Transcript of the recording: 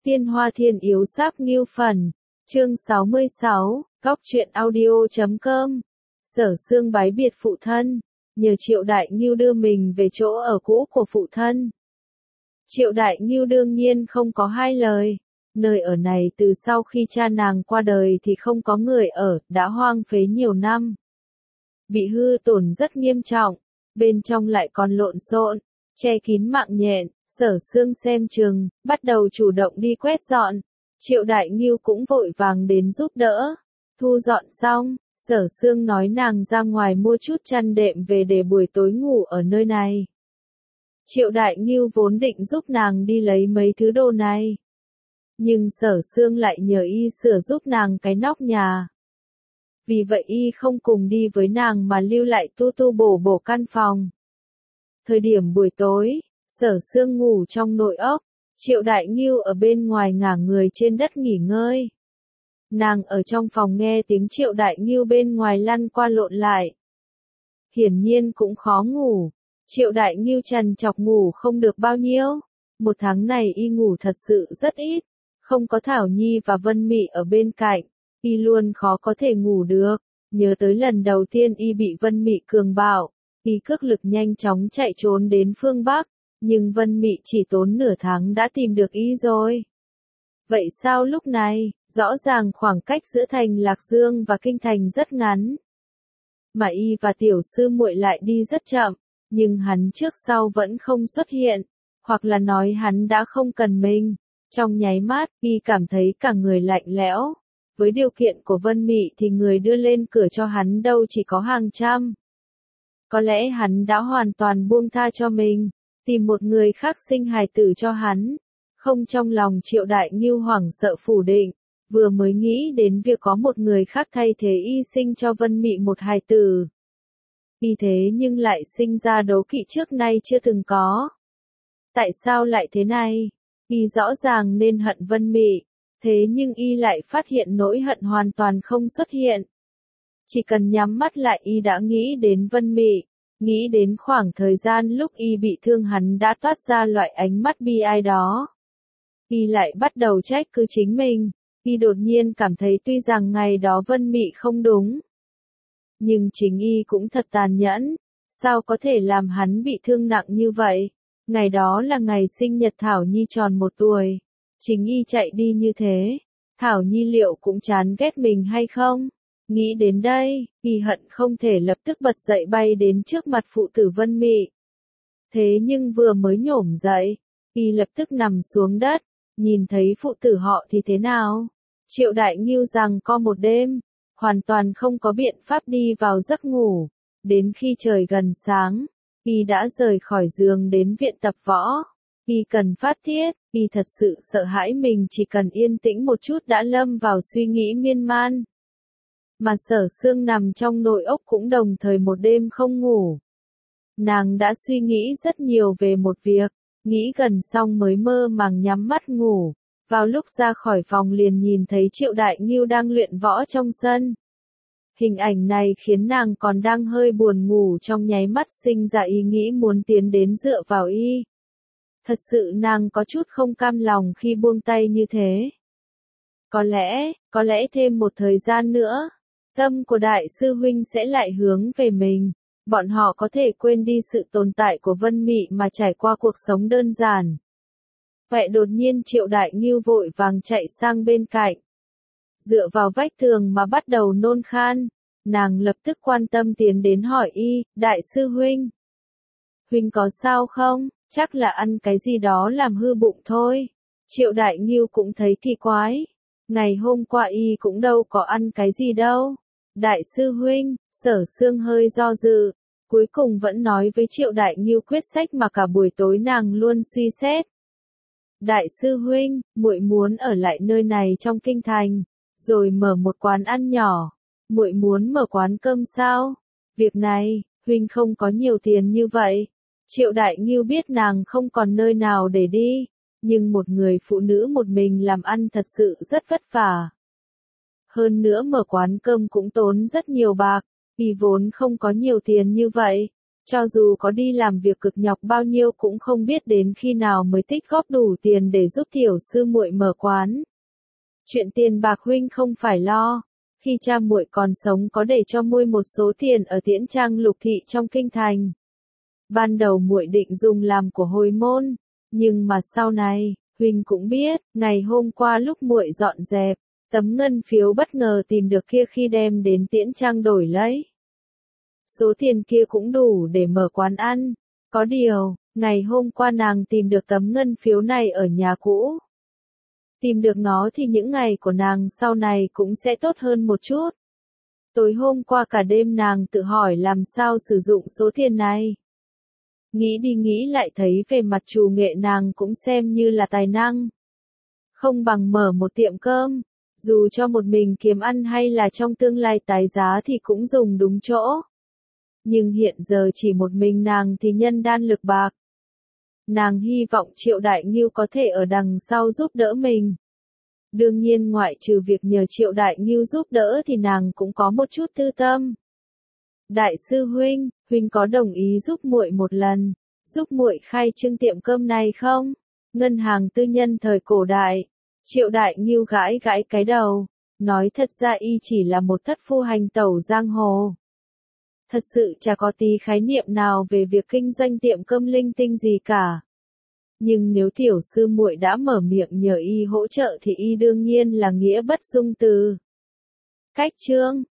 Tiên Hoa Thiên Yếu Sáp Ngưu Phần, chương 66, Góc Truyện Audio.com. Sở Sương bái biệt phụ thân, nhờ Triệu Đại Ngưu đưa mình về chỗ ở cũ của phụ thân. Triệu Đại Ngưu đương nhiên không có hai lời, nơi ở này từ sau khi cha nàng qua đời thì không có người ở, đã hoang phế nhiều năm. Bị hư tổn rất nghiêm trọng, bên trong lại còn lộn xộn, che kín mạng nhện. Sở Sương xem chừng, bắt đầu chủ động đi quét dọn. Triệu Đại Ngưu cũng vội vàng đến giúp đỡ. Thu dọn xong, Sở Sương nói nàng ra ngoài mua chút chăn đệm về để buổi tối ngủ ở nơi này. Triệu Đại Ngưu vốn định giúp nàng đi lấy mấy thứ đồ này. Nhưng Sở Sương lại nhờ y sửa giúp nàng cái nóc nhà. Vì vậy y không cùng đi với nàng mà lưu lại tu bổ căn phòng. Thời điểm buổi tối, Sở Sương ngủ trong nội ốc, Triệu Đại Ngưu ở bên ngoài ngả người trên đất nghỉ ngơi. Nàng ở trong phòng nghe tiếng Triệu Đại Ngưu bên ngoài lăn qua lộn lại. Hiển nhiên cũng khó ngủ, Triệu Đại Ngưu trằn trọc ngủ không được bao nhiêu. Một tháng này y ngủ thật sự rất ít, không có Thảo Nhi và Vân Mị ở bên cạnh, y luôn khó có thể ngủ được. Nhớ tới lần đầu tiên y bị Vân Mị cường bạo, y cước lực nhanh chóng chạy trốn đến phương Bắc. Nhưng Vân Mị chỉ tốn nửa tháng đã tìm được y rồi. Vậy sao lúc này, rõ ràng khoảng cách giữa thành Lạc Dương và Kinh Thành rất ngắn. Mà y và tiểu sư muội lại đi rất chậm, nhưng hắn trước sau vẫn không xuất hiện, hoặc là nói hắn đã không cần mình. Trong nháy mắt, y cảm thấy cả người lạnh lẽo. Với điều kiện của Vân Mị thì người đưa lên cửa cho hắn đâu chỉ có hàng trăm. Có lẽ hắn đã hoàn toàn buông tha cho mình. Tìm một người khác sinh hài tử cho hắn. Không, trong lòng Triệu Đại Ngưu hoảng sợ phủ định, vừa mới nghĩ đến việc có một người khác thay thế y sinh cho Vân Mị một hài tử. Y thế nhưng lại sinh ra đố kỵ trước nay chưa từng có. Tại sao lại thế này? Y rõ ràng nên hận Vân Mị, thế nhưng y lại phát hiện nỗi hận hoàn toàn không xuất hiện. Chỉ cần nhắm mắt lại y đã nghĩ đến Vân Mị. Nghĩ đến khoảng thời gian lúc y bị thương hắn đã toát ra loại ánh mắt bi ai đó. Y lại bắt đầu trách cứ chính mình. Y đột nhiên cảm thấy tuy rằng ngày đó Vân Mị không đúng. Nhưng chính y cũng thật tàn nhẫn. Sao có thể làm hắn bị thương nặng như vậy? Ngày đó là ngày sinh nhật Thảo Nhi tròn 1 tuổi. Chính y chạy đi như thế. Thảo Nhi liệu cũng chán ghét mình hay không? Nghĩ đến đây, y hận không thể lập tức bật dậy bay đến trước mặt phụ tử Vân Mị. Thế nhưng vừa mới nhổm dậy, y lập tức nằm xuống đất, nhìn thấy phụ tử họ thì thế nào? Triệu Đại Ngưu rằng co một đêm, hoàn toàn không có biện pháp đi vào giấc ngủ. Đến khi trời gần sáng, y đã rời khỏi giường đến viện tập võ. Y cần phát tiết, y thật sự sợ hãi mình chỉ cần yên tĩnh một chút đã lâm vào suy nghĩ miên man. Mà Sở Sương nằm trong nội ốc cũng đồng thời một đêm không ngủ. Nàng đã suy nghĩ rất nhiều về một việc, nghĩ gần xong mới mơ màng nhắm mắt ngủ. Vào lúc ra khỏi phòng liền nhìn thấy Triệu Đại Ngưu đang luyện võ trong sân. Hình ảnh này khiến nàng còn đang hơi buồn ngủ trong nháy mắt sinh ra ý nghĩ muốn tiến đến dựa vào y. Thật sự nàng có chút không cam lòng khi buông tay như thế. Có lẽ thêm một thời gian nữa, tâm của đại sư huynh sẽ lại hướng về mình. Bọn họ có thể quên đi sự tồn tại của Vân Mị mà trải qua cuộc sống đơn giản. Vậy đột nhiên Triệu Đại Ngưu vội vàng chạy sang bên cạnh. Dựa vào vách tường mà bắt đầu nôn khan. Nàng lập tức quan tâm tiến đến hỏi y, đại sư huynh. Huynh có sao không? Chắc là ăn cái gì đó làm hư bụng thôi. Triệu Đại Ngưu cũng thấy kỳ quái. Ngày hôm qua y cũng đâu có ăn cái gì đâu. Đại sư huynh, Sở Sương hơi do dự, cuối cùng vẫn nói với Triệu Đại Ngưu quyết sách mà cả buổi tối nàng luôn suy xét. Đại sư huynh, muội muốn ở lại nơi này trong kinh thành, rồi mở một quán ăn nhỏ. Muội muốn mở quán cơm sao? Việc này, huynh không có nhiều tiền như vậy. Triệu Đại Ngưu biết nàng không còn nơi nào để đi, nhưng một người phụ nữ một mình làm ăn thật sự rất vất vả. Hơn nữa mở quán cơm cũng tốn rất nhiều bạc, vì vốn không có nhiều tiền như vậy. Cho dù có đi làm việc cực nhọc bao nhiêu cũng không biết đến khi nào mới tích góp đủ tiền để giúp tiểu sư muội mở quán. Chuyện tiền bạc huynh không phải lo. Khi cha muội còn sống có để cho muội một số tiền ở Tiễn Trang Lục thị trong kinh thành. Ban đầu muội định dùng làm của hồi môn, nhưng mà sau này, huynh cũng biết, ngày hôm qua lúc muội dọn dẹp, tấm ngân phiếu bất ngờ tìm được kia khi đem đến Tiễn Trang đổi lấy. Số tiền kia cũng đủ để mở quán ăn. Có điều, ngày hôm qua nàng tìm được tấm ngân phiếu này ở nhà cũ. Tìm được nó thì những ngày của nàng sau này cũng sẽ tốt hơn một chút. Tối hôm qua cả đêm nàng tự hỏi làm sao sử dụng số tiền này. Nghĩ đi nghĩ lại thấy về mặt trù nghệ nàng cũng xem như là tài năng. Không bằng mở một tiệm cơm, dù cho một mình kiếm ăn hay là trong tương lai tái giá thì cũng dùng đúng chỗ. Nhưng hiện giờ chỉ một mình nàng thì nhân đan lực bạc. Nàng hy vọng Triệu Đại Ngưu có thể ở đằng sau giúp đỡ mình. Đương nhiên ngoại trừ việc nhờ Triệu Đại Ngưu giúp đỡ thì nàng cũng có một chút tư tâm. Đại sư huynh, huynh có đồng ý giúp muội một lần, giúp muội khai trương tiệm cơm này không? Ngân hàng tư nhân thời cổ đại. Triệu Đại Ngưu gãi gãi cái đầu, nói thật ra y chỉ là một thất phu hành tẩu giang hồ. Thật sự chả có tí khái niệm nào về việc kinh doanh tiệm cơm linh tinh gì cả. Nhưng nếu tiểu sư muội đã mở miệng nhờ y hỗ trợ thì y đương nhiên là nghĩa bất dung từ. Cách chương